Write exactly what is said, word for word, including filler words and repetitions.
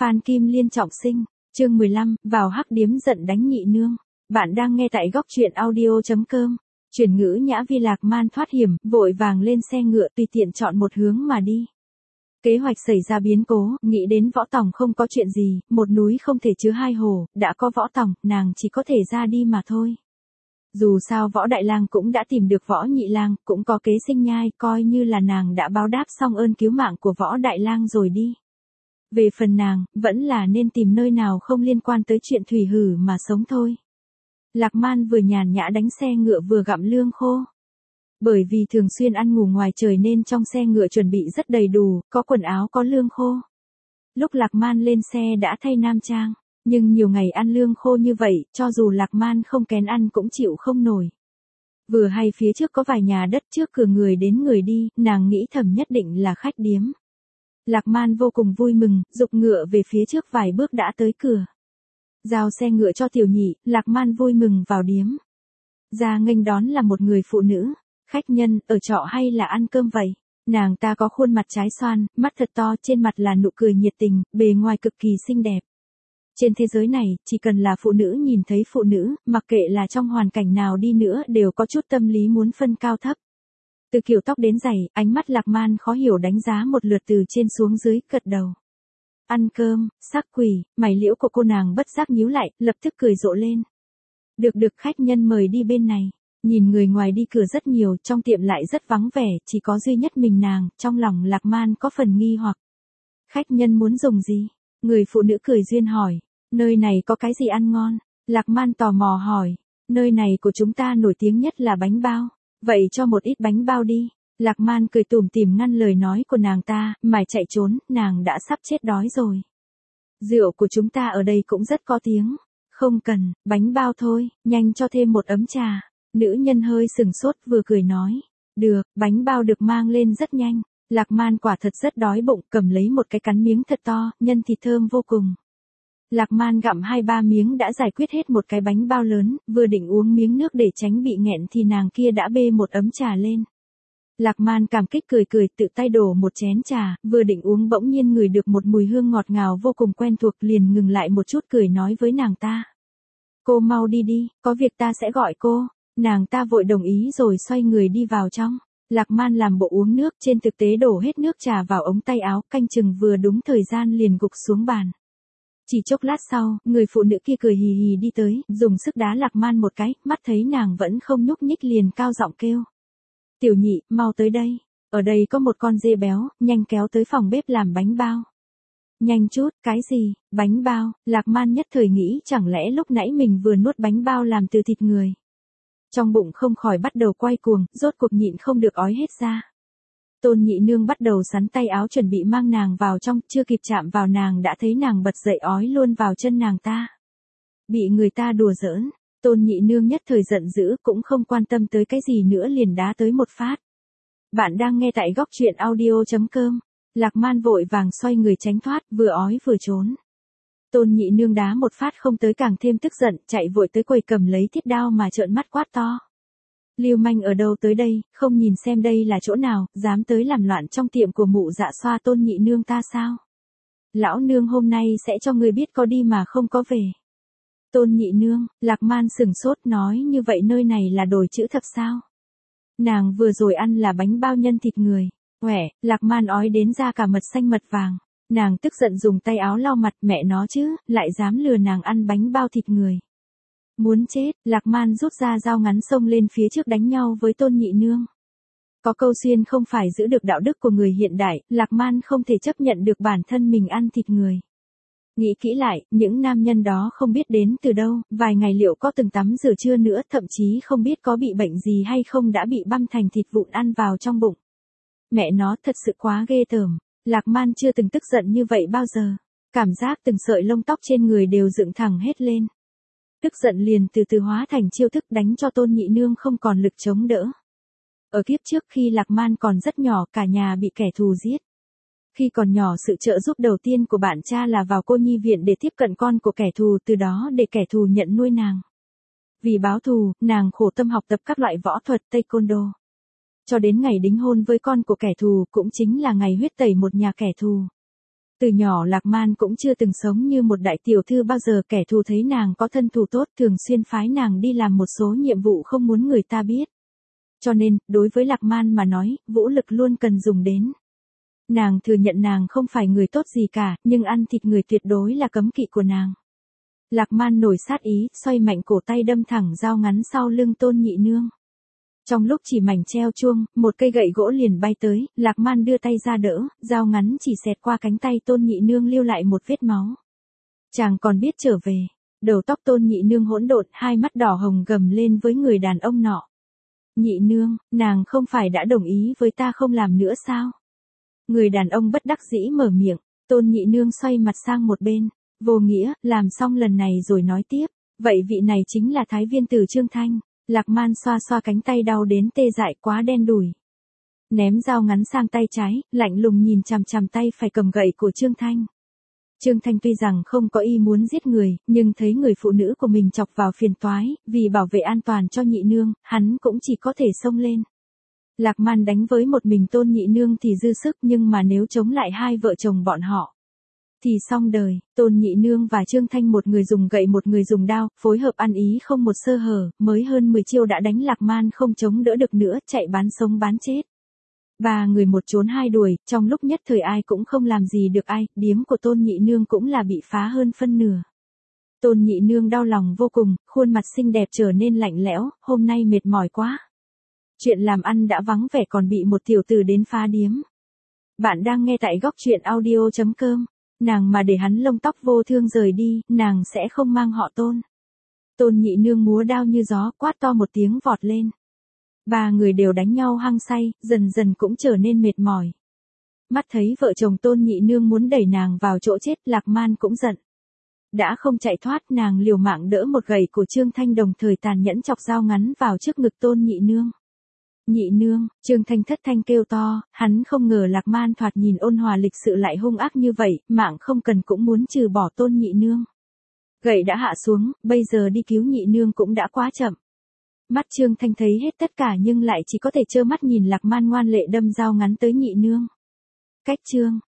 Phan Kim Liên trọng sinh, chương mười lăm, vào hắc điếm giận đánh nhị nương. Bạn đang nghe tại góc truyện audio chấm com. Chuyển ngữ nhã vi Lạc Man thoát hiểm, vội vàng lên xe ngựa tùy tiện chọn một hướng mà đi. Kế hoạch xảy ra biến cố, nghĩ đến Võ Tòng không có chuyện gì, một núi không thể chứa hai hồ, đã có Võ Tòng, nàng chỉ có thể ra đi mà thôi. Dù sao Võ Đại Lang cũng đã tìm được Võ Nhị Lang, cũng có kế sinh nhai, coi như là nàng đã báo đáp xong ơn cứu mạng của Võ Đại Lang rồi đi. Về phần nàng, vẫn là nên tìm nơi nào không liên quan tới chuyện thủy hử mà sống thôi. Lạc Man vừa nhàn nhã đánh xe ngựa vừa gặm lương khô. Bởi vì thường xuyên ăn ngủ ngoài trời nên trong xe ngựa chuẩn bị rất đầy đủ, có quần áo có lương khô. Lúc Lạc Man lên xe đã thay nam trang, nhưng nhiều ngày ăn lương khô như vậy, cho dù Lạc Man không kén ăn cũng chịu không nổi. Vừa hay phía trước có vài nhà đất trước cửa người đến người đi, nàng nghĩ thầm nhất định là khách điếm. Lạc Man vô cùng vui mừng, giục ngựa về phía trước vài bước đã tới cửa. Giao xe ngựa cho tiểu nhị, Lạc Man vui mừng vào điếm. Ra nghênh đón là một người phụ nữ. Khách nhân, ở trọ hay là ăn cơm vậy? Nàng ta có khuôn mặt trái xoan, mắt thật to, trên mặt là nụ cười nhiệt tình, bề ngoài cực kỳ xinh đẹp. Trên thế giới này, chỉ cần là phụ nữ nhìn thấy phụ nữ, mặc kệ là trong hoàn cảnh nào đi nữa đều có chút tâm lý muốn phân cao thấp. Từ kiểu tóc đến giày, ánh mắt Lạc Man khó hiểu đánh giá một lượt từ trên xuống dưới, gật đầu. Ăn cơm, sắc quỷ, mày liễu của cô nàng bất giác nhíu lại, lập tức cười rộ lên. Được được, khách nhân mời đi bên này. Nhìn người ngoài đi cửa rất nhiều, trong tiệm lại rất vắng vẻ, chỉ có duy nhất mình nàng, trong lòng Lạc Man có phần nghi hoặc. Khách nhân muốn dùng gì? Người phụ nữ cười duyên hỏi. Nơi này có cái gì ăn ngon? Lạc Man tò mò hỏi. Nơi này của chúng ta nổi tiếng nhất là bánh bao. Vậy cho một ít bánh bao đi. Lạc Man cười tủm tỉm ngăn lời nói của nàng ta, mải chạy trốn, nàng đã sắp chết đói rồi. Rượu của chúng ta ở đây cũng rất có tiếng. Không cần, bánh bao thôi, nhanh cho thêm một ấm trà. Nữ nhân hơi sừng sốt vừa cười nói. Được, bánh bao được mang lên rất nhanh. Lạc Man quả thật rất đói bụng, cầm lấy một cái cắn miếng thật to, nhân thịt thơm vô cùng. Lạc Man gặm hai ba miếng đã giải quyết hết một cái bánh bao lớn, vừa định uống miếng nước để tránh bị nghẹn thì nàng kia đã bê một ấm trà lên. Lạc Man cảm kích cười cười tự tay đổ một chén trà, vừa định uống bỗng nhiên ngửi được một mùi hương ngọt ngào vô cùng quen thuộc liền ngừng lại một chút cười nói với nàng ta. Cô mau đi đi, có việc ta sẽ gọi cô. Nàng ta vội đồng ý rồi xoay người đi vào trong. Lạc Man làm bộ uống nước, trên thực tế đổ hết nước trà vào ống tay áo, canh chừng vừa đúng thời gian liền gục xuống bàn. Chỉ chốc lát sau, người phụ nữ kia cười hì hì đi tới, dùng sức đá Lạc Man một cái, mắt thấy nàng vẫn không nhúc nhích liền cao giọng kêu. Tiểu nhị, mau tới đây. Ở đây có một con dê béo, nhanh kéo tới phòng bếp làm bánh bao. Nhanh chút, cái gì, bánh bao? Lạc Man nhất thời nghĩ chẳng lẽ lúc nãy mình vừa nuốt bánh bao làm từ thịt người. Trong bụng không khỏi bắt đầu quay cuồng, rốt cuộc nhịn không được ói hết ra. Tôn nhị nương bắt đầu sắn tay áo chuẩn bị mang nàng vào trong, chưa kịp chạm vào nàng đã thấy nàng bật dậy ói luôn vào chân nàng ta. Bị người ta đùa giỡn, tôn nhị nương nhất thời giận dữ cũng không quan tâm tới cái gì nữa liền đá tới một phát. Bạn đang nghe tại góc truyện audio chấm com. Lạc Man vội vàng xoay người tránh thoát, vừa ói vừa trốn. Tôn nhị nương đá một phát không tới càng thêm tức giận, chạy vội tới quầy cầm lấy thiết đao mà trợn mắt quát to. Lưu manh ở đâu tới đây, không nhìn xem đây là chỗ nào, dám tới làm loạn trong tiệm của mụ dạ xoa tôn nhị nương ta sao? Lão nương hôm nay sẽ cho người biết có đi mà không có về. Tôn nhị nương, Lạc Man sừng sốt nói như vậy nơi này là đồi chữ thập sao? Nàng vừa rồi ăn là bánh bao nhân thịt người. Quẻ, Lạc Man ói đến ra cả mật xanh mật vàng. Nàng tức giận dùng tay áo lau mặt mẹ nó chứ, lại dám lừa nàng ăn bánh bao thịt người. Muốn chết, Lạc Man rút ra dao ngắn xông lên phía trước đánh nhau với tôn nhị nương. Có câu xuyên không phải giữ được đạo đức của người hiện đại, Lạc Man không thể chấp nhận được bản thân mình ăn thịt người. Nghĩ kỹ lại, những nam nhân đó không biết đến từ đâu, vài ngày liệu có từng tắm rửa chưa nữa, thậm chí không biết có bị bệnh gì hay không đã bị băm thành thịt vụn ăn vào trong bụng. Mẹ nó thật sự quá ghê tởm. Lạc Man chưa từng tức giận như vậy bao giờ. Cảm giác từng sợi lông tóc trên người đều dựng thẳng hết lên. Tức giận liền từ từ hóa thành chiêu thức đánh cho tôn nhị nương không còn lực chống đỡ. Ở kiếp trước khi Lạc Man còn rất nhỏ cả nhà bị kẻ thù giết. Khi còn nhỏ sự trợ giúp đầu tiên của bạn cha là vào cô nhi viện để tiếp cận con của kẻ thù từ đó để kẻ thù nhận nuôi nàng. Vì báo thù, nàng khổ tâm học tập các loại võ thuật taekwondo. Cho đến ngày đính hôn với con của kẻ thù cũng chính là ngày huyết tẩy một nhà kẻ thù. Từ nhỏ Lạc Man cũng chưa từng sống như một đại tiểu thư bao giờ, kẻ thù thấy nàng có thân thủ tốt thường xuyên phái nàng đi làm một số nhiệm vụ không muốn người ta biết. Cho nên, đối với Lạc Man mà nói, vũ lực luôn cần dùng đến. Nàng thừa nhận nàng không phải người tốt gì cả, nhưng ăn thịt người tuyệt đối là cấm kỵ của nàng. Lạc Man nổi sát ý, xoay mạnh cổ tay đâm thẳng dao ngắn sau lưng Tôn Nhị Nương. Trong lúc chỉ mảnh treo chuông, một cây gậy gỗ liền bay tới, Lạc Man đưa tay ra đỡ, dao ngắn chỉ xẹt qua cánh tay Tôn Nhị Nương lưu lại một vết máu. Chàng còn biết trở về. Đầu tóc Tôn Nhị Nương hỗn độn, hai mắt đỏ hồng gầm lên với người đàn ông nọ. Nhị Nương, nàng không phải đã đồng ý với ta không làm nữa sao? Người đàn ông bất đắc dĩ mở miệng, Tôn Nhị Nương xoay mặt sang một bên. Vô nghĩa, làm xong lần này rồi nói tiếp. Vậy vị này chính là Thái Viên Tử Trương Thanh. Lạc Man xoa xoa cánh tay đau đến tê dại, quá đen đủi. Ném dao ngắn sang tay trái, lạnh lùng nhìn chằm chằm tay phải cầm gậy của Trương Thanh. Trương Thanh tuy rằng không có ý muốn giết người, nhưng thấy người phụ nữ của mình chọc vào phiền toái, vì bảo vệ an toàn cho Nhị Nương, hắn cũng chỉ có thể xông lên. Lạc Man đánh với một mình Tôn Nhị Nương thì dư sức, nhưng mà nếu chống lại hai vợ chồng bọn họ thì xong đời. Tôn Nhị Nương và Trương Thanh một người dùng gậy một người dùng đao, phối hợp ăn ý không một sơ hở, mới hơn mười chiêu đã đánh Lạc Man không chống đỡ được nữa, chạy bán sống bán chết. Ba người một trốn hai đuổi, trong lúc nhất thời ai cũng không làm gì được ai, điếm của Tôn Nhị Nương cũng là bị phá hơn phân nửa. Tôn Nhị Nương đau lòng vô cùng, khuôn mặt xinh đẹp trở nên lạnh lẽo, hôm nay mệt mỏi quá. Chuyện làm ăn đã vắng vẻ còn bị một tiểu tử đến phá điếm. Bạn đang nghe tại góc truyện audio chấm com. Nàng mà để hắn lông tóc vô thương rời đi, nàng sẽ không mang họ Tôn. Tôn Nhị Nương múa đao như gió, quát to một tiếng vọt lên. Ba người đều đánh nhau hăng say, dần dần cũng trở nên mệt mỏi. Mắt thấy vợ chồng Tôn Nhị Nương muốn đẩy nàng vào chỗ chết, Lạc Man cũng giận. Đã không chạy thoát, nàng liều mạng đỡ một gậy của Trương Thanh, đồng thời tàn nhẫn chọc dao ngắn vào trước ngực Tôn Nhị Nương. Nhị Nương, Trương Thanh thất thanh kêu to, hắn không ngờ Lạc Man thoạt nhìn ôn hòa lịch sự lại hung ác như vậy, mạng không cần cũng muốn trừ bỏ Tôn Nhị Nương. Gậy đã hạ xuống, bây giờ đi cứu Nhị Nương cũng đã quá chậm. Mắt Trương Thanh thấy hết tất cả nhưng lại chỉ có thể trơ mắt nhìn Lạc Man ngoan lệ đâm dao ngắn tới Nhị Nương. Cách Trương,